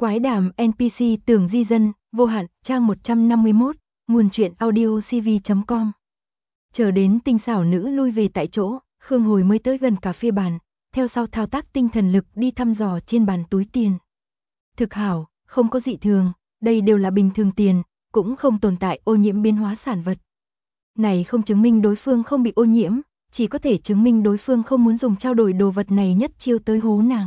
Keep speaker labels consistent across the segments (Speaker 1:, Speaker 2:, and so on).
Speaker 1: Quái đàm NPC tưởng di dân, vô hạn, trang 151, nguồn truyện audio cv.com. Chờ đến tinh xảo nữ lui về tại chỗ, Khương Hồi mới tới gần cà phê bàn, theo sau thao tác tinh thần lực đi thăm dò trên bàn túi tiền. Thực hảo, không có dị thường, đây đều là bình thường tiền, cũng không tồn tại ô nhiễm biến hóa sản vật. Này không chứng minh đối phương không bị ô nhiễm, chỉ có thể chứng minh đối phương không muốn dùng trao đổi đồ vật này nhất chiêu tới hố nàng.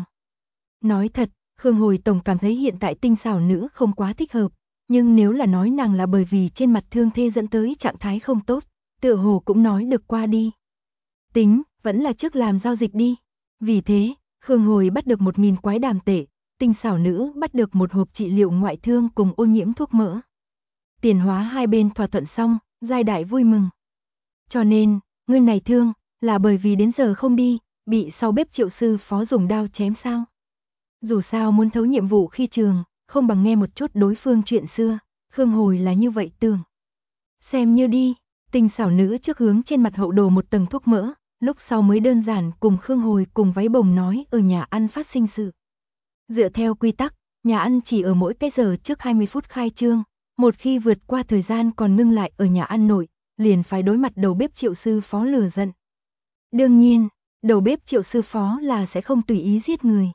Speaker 1: Nói thật, Khương Hồi tổng cảm thấy hiện tại tinh xảo nữ không quá thích hợp, nhưng nếu là nói nàng là bởi vì trên mặt thương thê dẫn tới trạng thái không tốt, tựa hồ cũng nói được qua đi. Tính, vẫn là trước làm giao dịch đi. Vì thế, Khương Hồi bắt được 1.000 quái đàm tệ, tinh xảo nữ bắt được một hộp trị liệu ngoại thương cùng ô nhiễm thuốc mỡ. Tiền hóa hai bên thỏa thuận xong, giai đại vui mừng. Cho nên, ngươi này thương, là bởi vì đến giờ không đi, bị sau bếp Triệu sư phó dùng đao chém sao? Dù sao muốn thấu nhiệm vụ khi trường, không bằng nghe một chút đối phương chuyện xưa, Khương Hồi là như vậy tưởng. Xem như đi, tinh xảo nữ trước hướng trên mặt hậu đồ một tầng thuốc mỡ, lúc sau mới đơn giản cùng Khương Hồi cùng váy bồng nói ở nhà ăn phát sinh sự. Dựa theo quy tắc, nhà ăn chỉ ở mỗi cái giờ trước 20 phút khai trương, một khi vượt qua thời gian còn ngưng lại ở nhà ăn nội, liền phải đối mặt đầu bếp Triệu sư phó lừa giận. Đương nhiên, đầu bếp Triệu sư phó là sẽ không tùy ý giết người.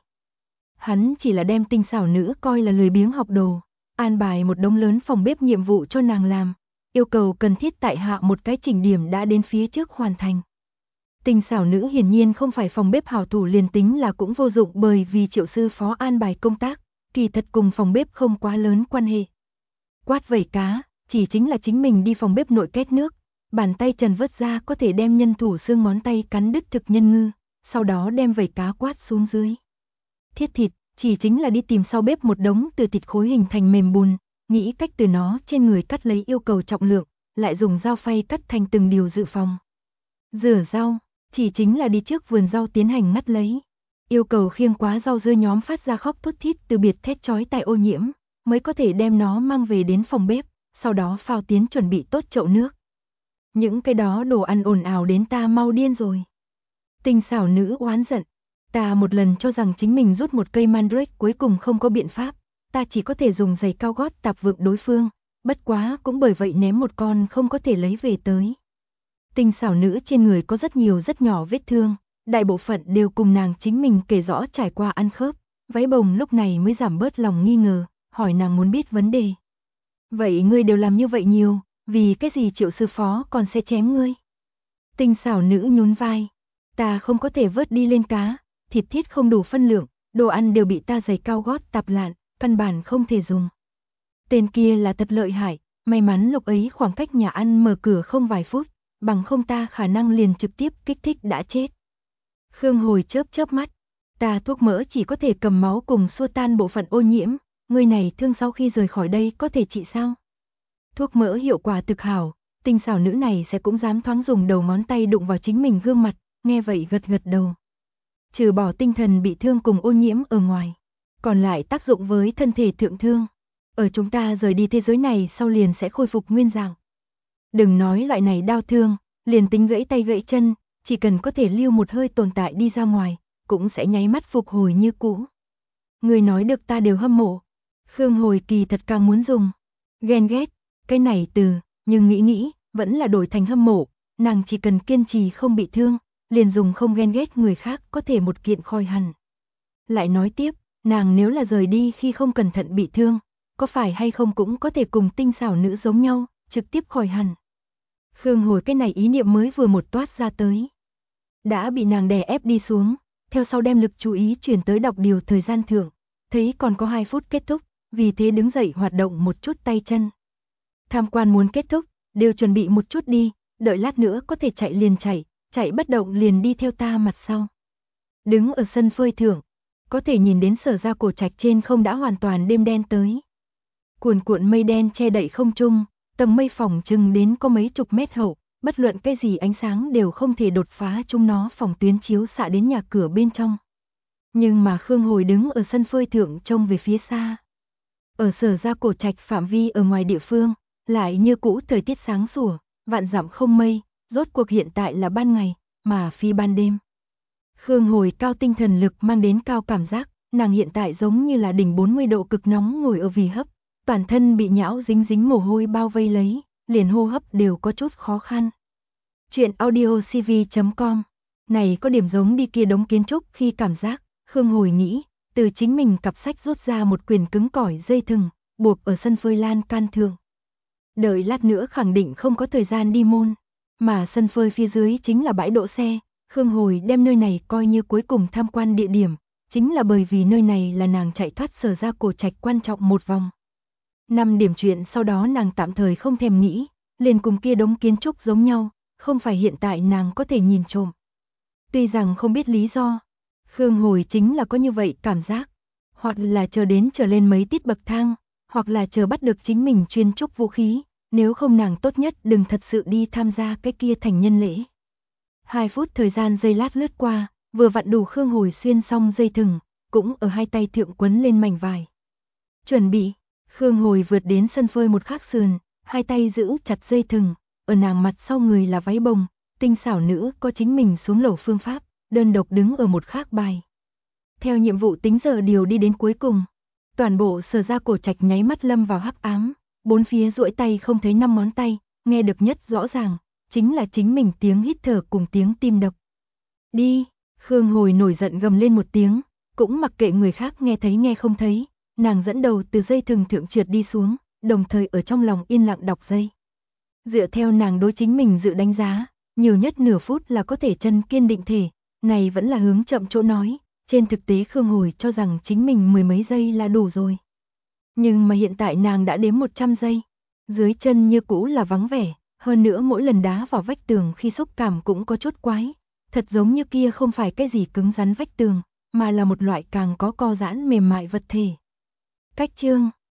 Speaker 1: Hắn chỉ là đem tinh xảo nữ coi là lười biếng học đồ, an bài một đống lớn phòng bếp nhiệm vụ cho nàng làm, yêu cầu cần thiết tại hạ một cái chỉnh điểm đã đến phía trước hoàn thành. Tinh xảo nữ hiển nhiên không phải phòng bếp hảo thủ, liền tính là cũng vô dụng, bởi vì Triệu sư phó an bài công tác, kỳ thật cùng phòng bếp không quá lớn quan hệ. Quát vẩy cá, chỉ chính là chính mình đi phòng bếp nội kết nước, bàn tay trần vớt ra có thể đem nhân thủ xương ngón tay cắn đứt thực nhân ngư, sau đó đem vẩy cá quát xuống dưới. Thiết thịt, chỉ chính là đi tìm sau bếp một đống từ thịt khối hình thành mềm bùn, nghĩ cách từ nó trên người cắt lấy yêu cầu trọng lượng, lại dùng dao phay cắt thành từng điều dự phòng. Rửa rau, chỉ chính là đi trước vườn rau tiến hành ngắt lấy, yêu cầu khiêng quá rau dưa nhóm phát ra khóc thút thít từ biệt thét chói tai ô nhiễm, mới có thể đem nó mang về đến phòng bếp, sau đó phao tiến chuẩn bị tốt chậu nước. Những cái đó đồ ăn ồn ào đến ta mau điên rồi. Tinh xảo nữ oán giận. Ta một lần cho rằng chính mình rút một cây mandrake, cuối cùng không có biện pháp, ta chỉ có thể dùng giày cao gót tạp vượng đối phương, bất quá cũng bởi vậy ném một con không có thể lấy về tới. Tinh xảo nữ trên người có rất nhiều rất nhỏ vết thương, đại bộ phận đều cùng nàng chính mình kể rõ trải qua ăn khớp, váy bồng lúc này mới giảm bớt lòng nghi ngờ, hỏi nàng muốn biết vấn đề. Vậy ngươi đều làm như vậy nhiều, vì cái gì Triệu sư phó còn sẽ chém ngươi? Tinh xảo nữ nhún vai, ta không có thể vớt đi lên cá, thịt thiết không đủ phân lượng, đồ ăn đều bị ta giày cao gót tạp lạn, căn bản không thể dùng. Tên kia là thật lợi hại, may mắn lúc ấy khoảng cách nhà ăn mở cửa không vài phút, bằng không ta khả năng liền trực tiếp kích thích đã chết. Khương Hồi chớp chớp mắt, ta thuốc mỡ chỉ có thể cầm máu cùng xua tan bộ phận ô nhiễm, người này thương sau khi rời khỏi đây có thể trị sao? Thuốc mỡ hiệu quả thực hảo, tinh xảo nữ này sẽ cũng dám thoáng dùng đầu ngón tay đụng vào chính mình gương mặt, nghe vậy gật gật đầu. Trừ bỏ tinh thần bị thương cùng ô nhiễm ở ngoài, còn lại tác dụng với thân thể thượng thương. Ở chúng ta rời đi thế giới này sau liền sẽ khôi phục nguyên dạng. Đừng nói loại này đau thương, liền tính gãy tay gãy chân, chỉ cần có thể lưu một hơi tồn tại đi ra ngoài, cũng sẽ nháy mắt phục hồi như cũ. Người nói được ta đều hâm mộ. Khương Hồi kỳ thật càng muốn dùng ghen ghét, cái này từ, nhưng nghĩ, vẫn là đổi thành hâm mộ, nàng chỉ cần kiên trì không bị thương, liền dùng không ghen ghét người khác có thể một kiện khỏi hẳn. Lại nói tiếp, nàng nếu là rời đi khi không cẩn thận bị thương, có phải hay không cũng có thể cùng tinh xảo nữ giống nhau, trực tiếp khỏi hẳn. Khương Hồi cái này ý niệm mới vừa một toát ra tới, đã bị nàng đè ép đi xuống, theo sau đem lực chú ý chuyển tới đọc điều thời gian thưởng, thấy còn có 2 phút kết thúc, vì thế đứng dậy hoạt động một chút tay chân. Tham quan muốn kết thúc, đều chuẩn bị một chút đi, đợi lát nữa có thể chạy liền chạy bất động liền đi theo ta mặt sau. Đứng ở sân phơi thưởng, có thể nhìn đến Sở Gia Cổ Trạch trên không đã hoàn toàn đêm đen tới. Cuồn cuộn mây đen che đậy không trung, tầng mây phỏng chừng đến có mấy chục mét hậu, bất luận cái gì ánh sáng đều không thể đột phá chúng nó phòng tuyến chiếu xạ đến nhà cửa bên trong. Nhưng mà Khương Hồi đứng ở sân phơi thưởng trông về phía xa. Ở Sở Gia Cổ Trạch phạm vi ở ngoài địa phương, lại như cũ thời tiết sáng sủa, vạn dặm không mây, rốt cuộc hiện tại là ban ngày, mà phi ban đêm. Khương Hồi cao tinh thần lực mang đến cao cảm giác, nàng hiện tại giống như là đỉnh 40 độ cực nóng ngồi ở vì hấp, toàn thân bị nhão dính dính mồ hôi bao vây lấy, liền hô hấp đều có chút khó khăn. Chuyện audio cv.com. Này có điểm giống đi kia đống kiến trúc khi cảm giác, Khương Hồi nghĩ, từ chính mình cặp sách rút ra một quyền cứng cỏi dây thừng, buộc ở sân phơi lan can thượng. Đợi lát nữa khẳng định không có thời gian đi môn, mà sân phơi phía dưới chính là bãi đỗ xe, Khương Hồi đem nơi này coi như cuối cùng tham quan địa điểm, chính là bởi vì nơi này là nàng chạy thoát Sở Gia cổ trạch quan trọng một vòng. 5 điểm chuyện sau đó nàng tạm thời không thèm nghĩ, liền cùng kia đống kiến trúc giống nhau, không phải hiện tại nàng có thể nhìn trộm. Tuy rằng không biết lý do, Khương Hồi chính là có như vậy cảm giác, hoặc là chờ đến trở lên mấy tiết bậc thang, hoặc là chờ bắt được chính mình chuyên trúc vũ khí, nếu không nàng tốt nhất đừng thật sự đi tham gia cái kia thành nhân lễ. 2 phút thời gian giây lát lướt qua, vừa vặn đủ Khương Hồi xuyên xong dây thừng, cũng ở hai tay thượng quấn lên mảnh vải. Chuẩn bị, Khương Hồi vượt đến sân phơi một khắc sườn, hai tay giữ chặt dây thừng, ở nàng mặt sau người là váy bồng, tinh xảo nữ có chính mình xuống lầu phương pháp, đơn độc đứng ở một khác bài. Theo nhiệm vụ tính giờ điều đi đến cuối cùng, toàn bộ Sở Gia cổ trạch nháy mắt lâm vào hắc ám, bốn phía duỗi tay không thấy 5 ngón tay, nghe được nhất rõ ràng, chính là chính mình tiếng hít thở cùng tiếng tim đập. Đi, Khương Hồi nổi giận gầm lên một tiếng, cũng mặc kệ người khác nghe thấy nghe không thấy, nàng dẫn đầu từ dây thừng thượng trượt đi xuống, đồng thời ở trong lòng yên lặng đọc dây. Dựa theo nàng đối chính mình dự đánh giá, nhiều nhất nửa phút là có thể chân kiên định thể, này vẫn là hướng chậm chỗ nói, trên thực tế Khương Hồi cho rằng chính mình 10 mấy giây là đủ rồi. Nhưng mà hiện tại nàng đã đếm 100 giây, dưới chân như cũ là vắng vẻ, hơn nữa mỗi lần đá vào vách tường khi xúc cảm cũng có chút quái, thật giống như kia không phải cái gì cứng rắn vách tường, mà là một loại càng có co giãn mềm mại vật thể. Cách chương